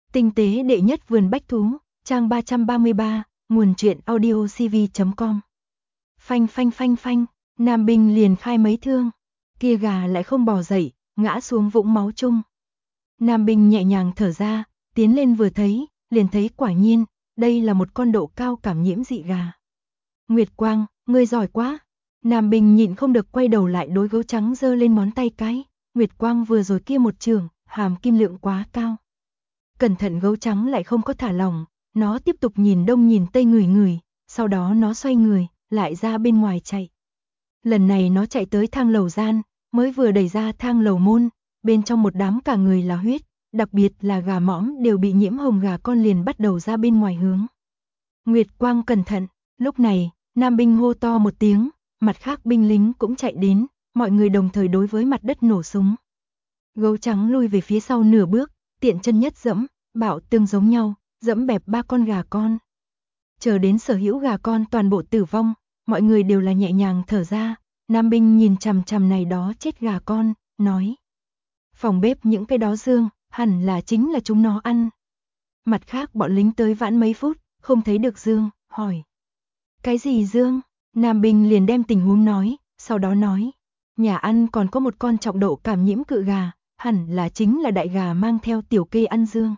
Tinh tế đệ nhất vườn bách thú, trang 333, nguồn truyện audiocv.com. Phanh phanh phanh phanh, Nam binh liền khai mấy thương, kia gà lại không bò dậy, ngã xuống vũng máu chung. Nam binh nhẹ nhàng thở ra, tiến lên vừa thấy, liền thấy quả nhiên, đây là một con độ cao cảm nhiễm dị gà. Nguyệt Quang, ngươi giỏi quá. Nam binh nhịn không được quay đầu lại đối gấu trắng giơ lên ngón tay cái, Nguyệt Quang vừa rồi kia một trường, hàm kim lượng quá cao. Cẩn thận gấu trắng lại không có thả lỏng, nó tiếp tục nhìn đông nhìn tây ngửi ngửi, sau đó nó xoay người, lại ra bên ngoài chạy. Lần này nó chạy tới thang lầu gian, mới vừa đẩy ra thang lầu môn, bên trong một đám cả người là huyết, đặc biệt là gà mõm đều bị nhiễm hồng gà con liền bắt đầu ra bên ngoài hướng. Nguyệt Quang cẩn thận, lúc này, Nam binh hô to một tiếng, mặt khác binh lính cũng chạy đến, mọi người đồng thời đối với mặt đất nổ súng. Gấu trắng lui về phía sau nửa bước, tiện chân nhất dẫm, bạo tương giống nhau, dẫm bẹp 3 con gà con. Chờ đến sở hữu gà con toàn bộ tử vong, mọi người đều là nhẹ nhàng thở ra, Nam binh nhìn chằm chằm này đó chết gà con, nói. Phòng bếp những cái đó dương, hẳn là chính là chúng nó ăn. Mặt khác bọn lính tới vãn mấy phút, không thấy được dương, hỏi. Cái gì dương? Nam binh liền đem tình huống nói, sau đó nói. Nhà ăn còn có một con trọng độ cảm nhiễm cự gà, hẳn là chính là đại gà mang theo tiểu kê ăn dương.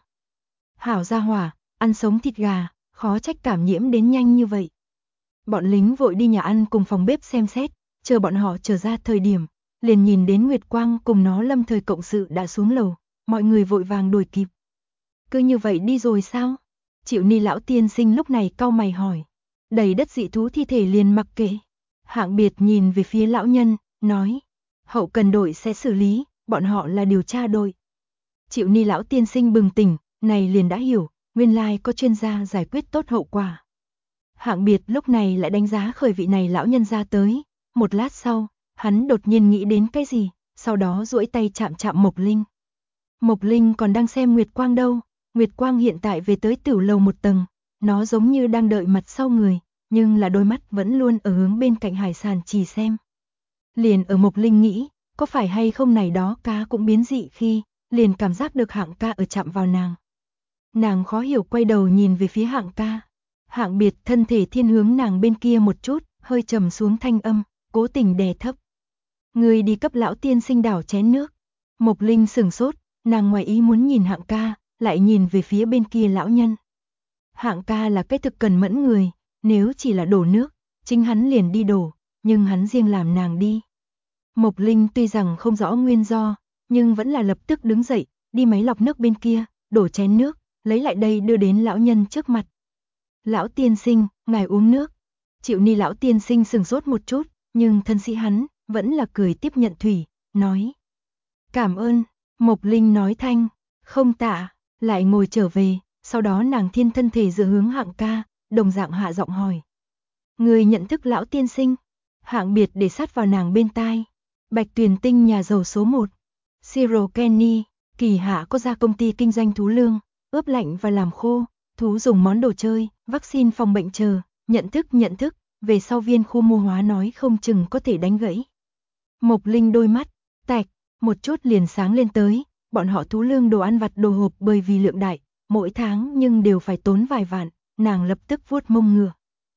Hảo gia hỏa, ăn sống thịt gà, khó trách cảm nhiễm đến nhanh như vậy. Bọn lính vội đi nhà ăn cùng phòng bếp xem xét, chờ bọn họ trở ra thời điểm, liền nhìn đến Nguyệt Quang cùng nó lâm thời cộng sự đã xuống lầu, mọi người vội vàng đuổi kịp. Cứ như vậy đi rồi sao? Triệu Ni lão tiên sinh lúc này cau mày hỏi. Đầy đất dị thú thi thể liền mặc kệ. Hạng Biệt nhìn về phía lão nhân, nói. Hậu cần đội sẽ xử lý, bọn họ là điều tra đội. Triệu Ni lão tiên sinh bừng tỉnh, này liền đã hiểu, nguyên lai có chuyên gia giải quyết tốt hậu quả. Hạng Biệt lúc này lại đánh giá khởi vị này lão nhân ra tới, một lát sau, hắn đột nhiên nghĩ đến cái gì, sau đó duỗi tay chạm chạm Mộc Linh. Mộc Linh còn đang xem Nguyệt Quang đâu, Nguyệt Quang hiện tại về tới tửu lầu một tầng, nó giống như đang đợi mặt sau người, nhưng là đôi mắt vẫn luôn ở hướng bên cạnh hải sản chỉ xem. Liền ở Mộc Linh nghĩ, có phải hay không này đó cá cũng biến dị khi, liền cảm giác được Hạng ca ở chạm vào nàng. Nàng khó hiểu quay đầu nhìn về phía Hạng ca. Hạng Biệt thân thể thiên hướng nàng bên kia một chút, hơi trầm xuống thanh âm, cố tình đè thấp. Người đi cấp lão tiên sinh đảo chén nước. Mộc Linh sửng sốt, nàng ngoài ý muốn nhìn Hạng ca, lại nhìn về phía bên kia lão nhân. Hạng ca là cái thực cần mẫn người, nếu chỉ là đổ nước, chính hắn liền đi đổ, nhưng hắn riêng làm nàng đi. Mộc Linh tuy rằng không rõ nguyên do, nhưng vẫn là lập tức đứng dậy, đi máy lọc nước bên kia, đổ chén nước, lấy lại đây đưa đến lão nhân trước mặt. Lão tiên sinh, ngài uống nước. Triệu Ni lão tiên sinh sừng sốt một chút, nhưng thân sĩ hắn, vẫn là cười tiếp nhận thủy, nói. Cảm ơn, Mộc Linh nói thanh, không tạ, lại ngồi trở về, sau đó nàng thiên thân thể dựa hướng Hạng ca, đồng dạng hạ giọng hỏi. Người nhận thức lão tiên sinh? Hạng Biệt để sát vào nàng bên tai. Bạch Tuyền Tinh nhà giàu số 1. Siro Kenny, kỳ hạ có ra công ty kinh doanh thú lương, ướp lạnh và làm khô, thú dùng món đồ chơi, vaccine phòng bệnh chờ, nhận thức, về sau viên khu mô hóa nói không chừng có thể đánh gãy. Mộc Linh đôi mắt, tạch, một chút liền sáng lên tới, bọn họ thú lương đồ ăn vặt đồ hộp bởi vì lượng đại, mỗi tháng nhưng đều phải tốn vài vạn, nàng lập tức vuốt mông ngựa.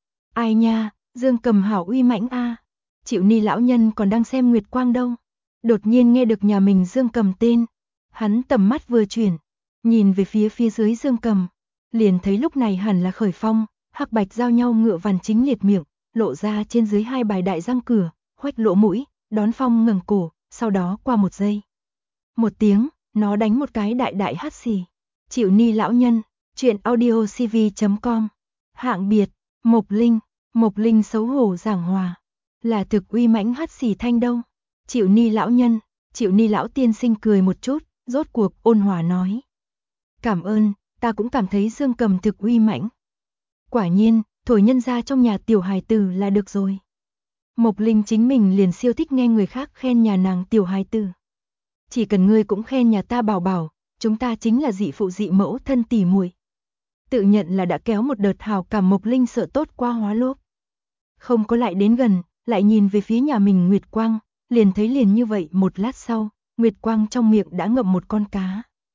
Ai nha, Dương Cầm hảo uy mãnh a. Triệu Ni lão nhân còn đang xem Nguyệt Quang đâu. Đột nhiên nghe được nhà mình Dương Cầm tên, hắn tầm mắt vừa chuyển, nhìn về phía dưới Dương Cầm, liền thấy lúc này hẳn là khởi phong, hắc bạch giao nhau ngựa vằn chính liệt miệng, lộ ra trên dưới hai bài đại răng cửa, khoách lỗ mũi, đón phong ngẩng cổ, sau đó qua một giây. Một tiếng, nó đánh một cái đại đại hắt xì. Triệu Ni lão nhân, truyện audiocv.com. Hạng Biệt, Mộc Linh xấu hổ giảng hòa. Là thực uy mãnh hắt xì thanh đâu. Triệu Ni lão nhân, Triệu Ni lão tiên sinh cười một chút, rốt cuộc ôn hòa nói. Cảm ơn, ta cũng cảm thấy Dương Cầm thực uy mãnh. Quả nhiên, thổi nhân ra trong nhà tiểu hài tử là được rồi. Mộc Linh chính mình liền siêu thích nghe người khác khen nhà nàng tiểu hài tử. Chỉ cần ngươi cũng khen nhà ta bảo bảo, chúng ta chính là dị phụ dị mẫu thân tỉ muội. Tự nhận là đã kéo một đợt hào cảm, Mộc Linh sợ tốt qua hóa lốp. Không có lại đến gần, lại nhìn về phía nhà mình Nguyệt Quang, liền thấy liền như vậy một lát sau, Nguyệt Quang trong miệng đã ngậm một con cá.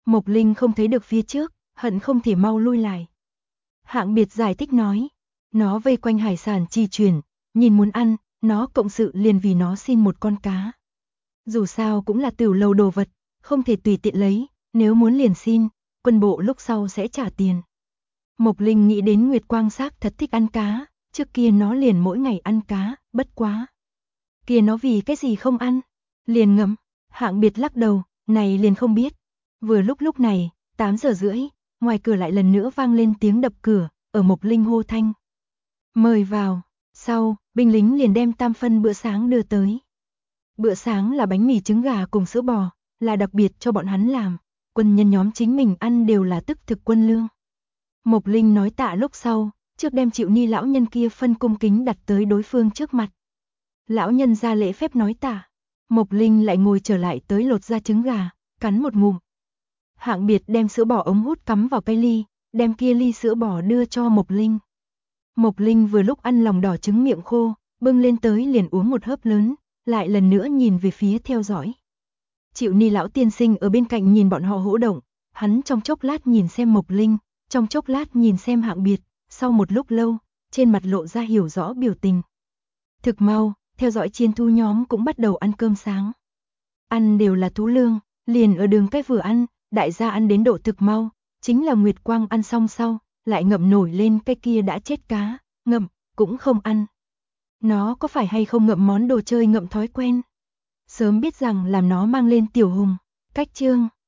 Mộc Linh không thấy được phía trước, hận không thể mau lui lại. Hạng Biệt giải thích nói, nó vây quanh hải sản chi chuyển, nhìn muốn ăn, nó cộng sự liền vì nó xin một con cá. Dù sao cũng là tiểu lầu đồ vật, không thể tùy tiện lấy, nếu muốn liền xin, quân bộ lúc sau sẽ trả tiền. Mộc Linh nghĩ đến Nguyệt Quang Xác thật thích ăn cá, trước kia nó liền mỗi ngày ăn cá, bất quá. Kia nó vì cái gì không ăn? Liền ngẫm, Hạng Biệt lắc đầu, này liền không biết. Vừa lúc này, 8 giờ rưỡi, ngoài cửa lại lần nữa vang lên tiếng đập cửa, ở Mộc Linh hô thanh. Mời vào, sau, binh lính liền đem tam phân bữa sáng đưa tới. Bữa sáng là bánh mì trứng gà cùng sữa bò, là đặc biệt cho bọn hắn làm, quân nhân nhóm chính mình ăn đều là tức thực quân lương. Mộc Linh nói tạ lúc sau, trước đem Triệu Ni lão nhân kia phân cung kính đặt tới đối phương trước mặt. Lão nhân ra lễ phép nói tạ, Mộc Linh lại ngồi trở lại tới lột ra trứng gà, cắn một ngụm. Hạng Biệt đem sữa bò ống hút cắm vào cái ly, đem kia ly sữa bò đưa cho Mộc Linh. Mộc Linh vừa lúc ăn lòng đỏ trứng miệng khô, bưng lên tới liền uống một hớp lớn, lại lần nữa nhìn về phía theo dõi. Triệu Ni lão tiên sinh ở bên cạnh nhìn bọn họ hỗ động, hắn trong chốc lát nhìn xem Mộc Linh, trong chốc lát nhìn xem Hạng Biệt, sau một lúc lâu, trên mặt lộ ra hiểu rõ biểu tình. Thực mau, theo dõi chiến thu nhóm cũng bắt đầu ăn cơm sáng. Ăn đều là thú lương, liền ở đường cái vừa ăn, đại gia ăn đến độ thực mau, chính là Nguyệt Quang ăn xong sau, lại ngậm nổi lên cái kia đã chết cá, ngậm, cũng không ăn. Nó có phải hay không ngậm món đồ chơi ngậm thói quen? Sớm biết rằng làm nó mang lên tiểu hùng, cách chương.